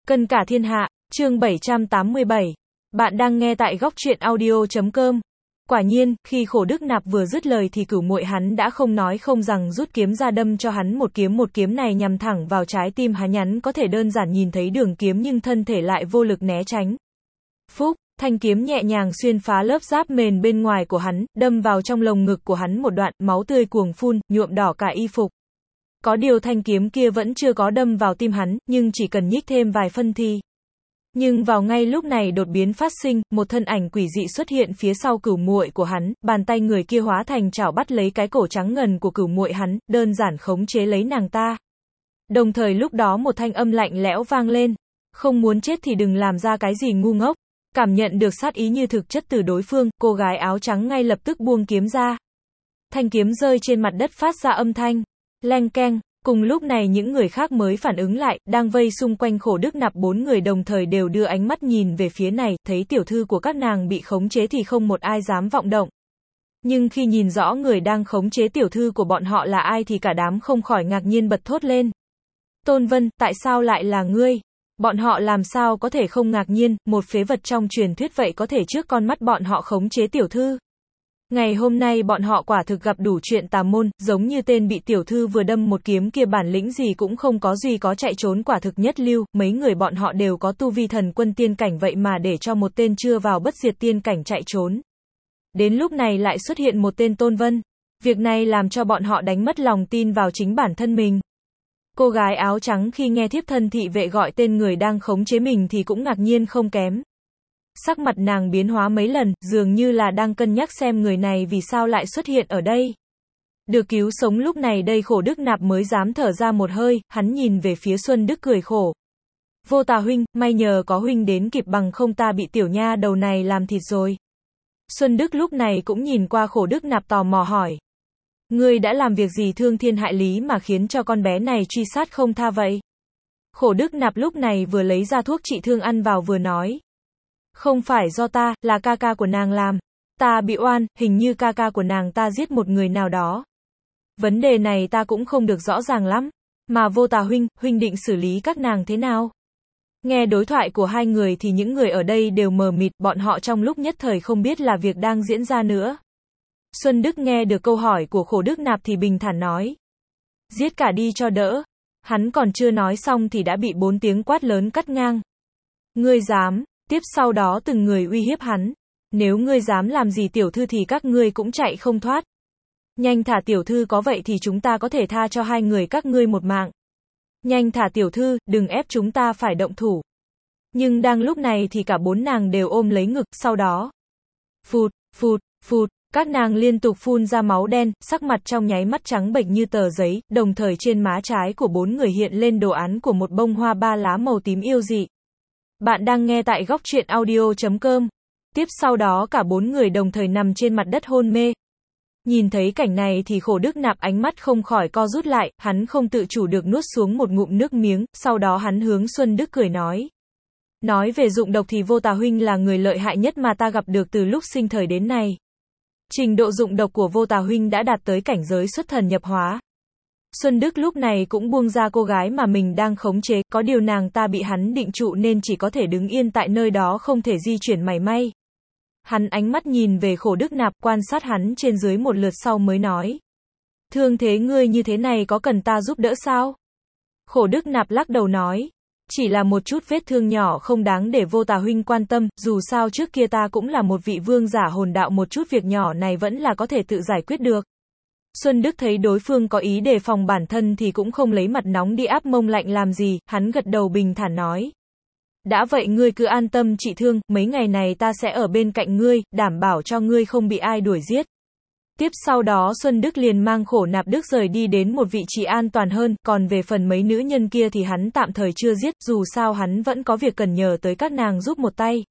Cân cả thiên hạ, chương 787. Bạn đang nghe tại góc truyện audio.com. Quả nhiên, khi Khổ Đức Nạp vừa dứt lời thì Cửu Muội hắn đã không nói không rằng rút kiếm ra đâm cho hắn một kiếm này nhằm thẳng vào trái tim hắn có thể đơn giản nhìn thấy đường kiếm nhưng thân thể lại vô lực né tránh. Phúc, thanh kiếm nhẹ nhàng xuyên phá lớp giáp mền bên ngoài của hắn, đâm vào trong lồng ngực của hắn một đoạn, máu tươi cuồng phun, nhuộm đỏ cả y phục. Có điều thanh kiếm kia vẫn chưa có đâm vào tim hắn, nhưng chỉ cần nhích thêm vài phân thì. Nhưng vào ngay lúc này đột biến phát sinh, một thân ảnh quỷ dị xuất hiện phía sau Cửu Muội của hắn, bàn tay người kia hóa thành chảo bắt lấy cái cổ trắng ngần của Cửu Muội hắn, đơn giản khống chế lấy nàng ta. Đồng thời lúc đó một thanh âm lạnh lẽo vang lên, không muốn chết thì đừng làm ra cái gì ngu ngốc. Cảm nhận được sát ý như thực chất từ đối phương, cô gái áo trắng ngay lập tức buông kiếm ra. Thanh kiếm rơi trên mặt đất phát ra âm thanh leng keng. Cùng lúc này những người khác mới phản ứng lại, đang vây xung quanh Khổ Đức Nạp, bốn người đồng thời đều đưa ánh mắt nhìn về phía này, thấy tiểu thư của các nàng bị khống chế thì không một ai dám vọng động. Nhưng khi nhìn rõ người đang khống chế tiểu thư của bọn họ là ai thì cả đám không khỏi ngạc nhiên bật thốt lên. Tôn Vân, tại sao lại là ngươi? Bọn họ làm sao có thể không ngạc nhiên, một phế vật trong truyền thuyết vậy có thể trước con mắt bọn họ khống chế tiểu thư. Ngày hôm nay bọn họ quả thực gặp đủ chuyện tà môn, giống như tên bị tiểu thư vừa đâm một kiếm kia bản lĩnh gì cũng không có, duy có chạy trốn quả thực nhất lưu, mấy người bọn họ đều có tu vi thần quân tiên cảnh vậy mà để cho một tên chưa vào bất diệt tiên cảnh chạy trốn. Đến lúc này lại xuất hiện một tên Tôn Vân. Việc này làm cho bọn họ đánh mất lòng tin vào chính bản thân mình. Cô gái áo trắng khi nghe thiếp thân thị vệ gọi tên người đang khống chế mình thì cũng ngạc nhiên không kém. Sắc mặt nàng biến hóa mấy lần, dường như là đang cân nhắc xem người này vì sao lại xuất hiện ở đây. Được cứu sống lúc này đây Khổ Đức Nạp mới dám thở ra một hơi, hắn nhìn về phía Xuân Đức cười khổ. Vô Tà huynh, may nhờ có huynh đến kịp bằng không ta bị tiểu nha đầu này làm thịt rồi. Xuân Đức lúc này cũng nhìn qua Khổ Đức Nạp tò mò hỏi. Ngươi đã làm việc gì thương thiên hại lý mà khiến cho con bé này truy sát không tha vậy? Khổ Đức Nạp lúc này vừa lấy ra thuốc trị thương ăn vào vừa nói. Không phải do ta, là ca ca của nàng làm. Ta bị oan, hình như ca ca của nàng ta giết một người nào đó. Vấn đề này ta cũng không được rõ ràng lắm. Mà Vô Tà huynh, huynh định xử lý các nàng thế nào? Nghe đối thoại của hai người thì những người ở đây đều mờ mịt, bọn họ trong lúc nhất thời không biết là việc đang diễn ra nữa. Xuân Đức nghe được câu hỏi của Khổ Đức Nạp thì bình thản nói. Giết cả đi cho đỡ. Hắn còn chưa nói xong thì đã bị 4 tiếng quát lớn cắt ngang. Ngươi dám? Tiếp sau đó từng người uy hiếp hắn. Nếu ngươi dám làm gì tiểu thư thì các ngươi cũng chạy không thoát. Nhanh thả tiểu thư, có vậy thì chúng ta có thể tha cho hai người các ngươi một mạng. Nhanh thả tiểu thư, đừng ép chúng ta phải động thủ. Nhưng đang lúc này thì cả 4 nàng đều ôm lấy ngực, sau đó. Phụt, phụt, phụt, các nàng liên tục phun ra máu đen, sắc mặt trong nháy mắt trắng bệch như tờ giấy, đồng thời trên má trái của 4 người hiện lên đồ án của một bông hoa 3 lá màu tím yêu dị. Bạn đang nghe tại góc truyện audio.com. Tiếp sau đó cả 4 người đồng thời nằm trên mặt đất hôn mê. Nhìn thấy cảnh này thì Khổ Đức Nạp ánh mắt không khỏi co rút lại, hắn không tự chủ được nuốt xuống một ngụm nước miếng, sau đó hắn hướng Xuân Đức cười nói. Nói về dụng độc thì Vô Tà huynh là người lợi hại nhất mà ta gặp được từ lúc sinh thời đến nay. Trình độ dụng độc của Vô Tà huynh đã đạt tới cảnh giới xuất thần nhập hóa. Xuân Đức lúc này cũng buông ra cô gái mà mình đang khống chế, có điều nàng ta bị hắn định trụ nên chỉ có thể đứng yên tại nơi đó không thể di chuyển mảy may. Hắn ánh mắt nhìn về Khổ Đức Nạp, quan sát hắn trên dưới một lượt sau mới nói. Thương thế ngươi như thế này có cần ta giúp đỡ sao? Khổ Đức Nạp lắc đầu nói. Chỉ là một chút vết thương nhỏ không đáng để Vô Tà huynh quan tâm, dù sao trước kia ta cũng là một vị vương giả hồn đạo, một chút việc nhỏ này vẫn là có thể tự giải quyết được. Xuân Đức thấy đối phương có ý đề phòng bản thân thì cũng không lấy mặt nóng đi áp mông lạnh làm gì, hắn gật đầu bình thản nói. Đã vậy ngươi cứ an tâm trị thương, mấy ngày này ta sẽ ở bên cạnh ngươi, đảm bảo cho ngươi không bị ai đuổi giết. Tiếp sau đó Xuân Đức liền mang Khổ Nạp Đức rời đi đến một vị trí an toàn hơn, còn về phần mấy nữ nhân kia thì hắn tạm thời chưa giết, dù sao hắn vẫn có việc cần nhờ tới các nàng giúp một tay.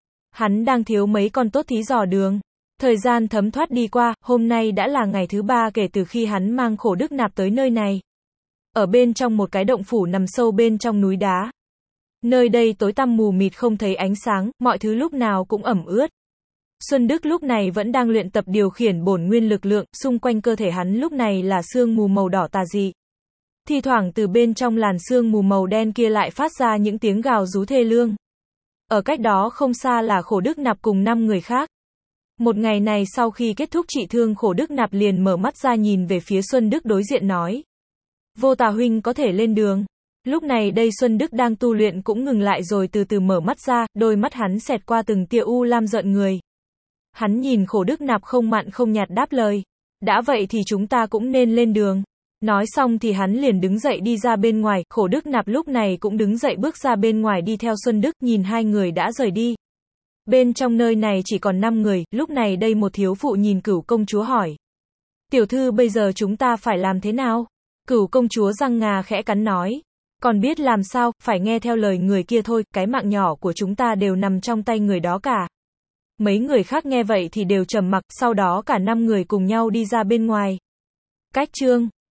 Hắn đang thiếu mấy con tốt thí dò đường. Thời gian thấm thoát đi qua, hôm nay đã là ngày thứ 3 kể từ khi hắn mang Khổ Đức Nạp tới nơi này. Ở bên trong một cái động phủ nằm sâu bên trong núi đá. Nơi đây tối tăm mù mịt không thấy ánh sáng, mọi thứ lúc nào cũng ẩm ướt. Xuân Đức lúc này vẫn đang luyện tập điều khiển bổn nguyên lực lượng, xung quanh cơ thể hắn lúc này là sương mù màu đỏ tà dị. Thi thoảng từ bên trong làn sương mù màu đen kia lại phát ra những tiếng gào rú thê lương. Ở cách đó không xa là Khổ Đức Nạp cùng 5 người khác. Một ngày này sau khi kết thúc trị thương, Khổ Đức Nạp liền mở mắt ra nhìn về phía Xuân Đức đối diện nói. Vô Tà huynh có thể lên đường. Lúc này đây Xuân Đức đang tu luyện cũng ngừng lại rồi từ từ mở mắt ra, đôi mắt hắn xẹt qua từng tia u lam rợn người. Hắn nhìn Khổ Đức Nạp không mặn không nhạt đáp lời. Đã vậy thì chúng ta cũng nên lên đường. Nói xong thì hắn liền đứng dậy đi ra bên ngoài, Khổ Đức Nạp lúc này cũng đứng dậy bước ra bên ngoài đi theo Xuân Đức, nhìn hai người đã rời đi. Bên trong nơi này chỉ còn 5 người, lúc này đây một thiếu phụ nhìn Cửu công chúa hỏi. Tiểu thư bây giờ chúng ta phải làm thế nào? Cửu công chúa răng ngà khẽ cắn nói. Còn biết làm sao, phải nghe theo lời người kia thôi, cái mạng nhỏ của chúng ta đều nằm trong tay người đó cả. Mấy người khác nghe vậy thì đều trầm mặc, sau đó cả 5 người cùng nhau đi ra bên ngoài. Cách chương